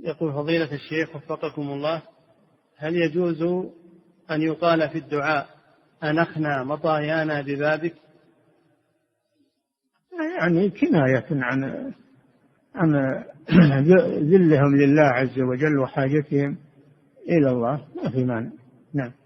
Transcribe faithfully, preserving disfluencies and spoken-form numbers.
يقول فضيلة الشيخ وفقكم الله، هل يجوز أن يقال في الدعاء أنخنا مطايانا ببابك؟ يعني كناية عن عن ذلهم لله عز وجل وحاجتهم إلى الله، ما في مانع. نعم.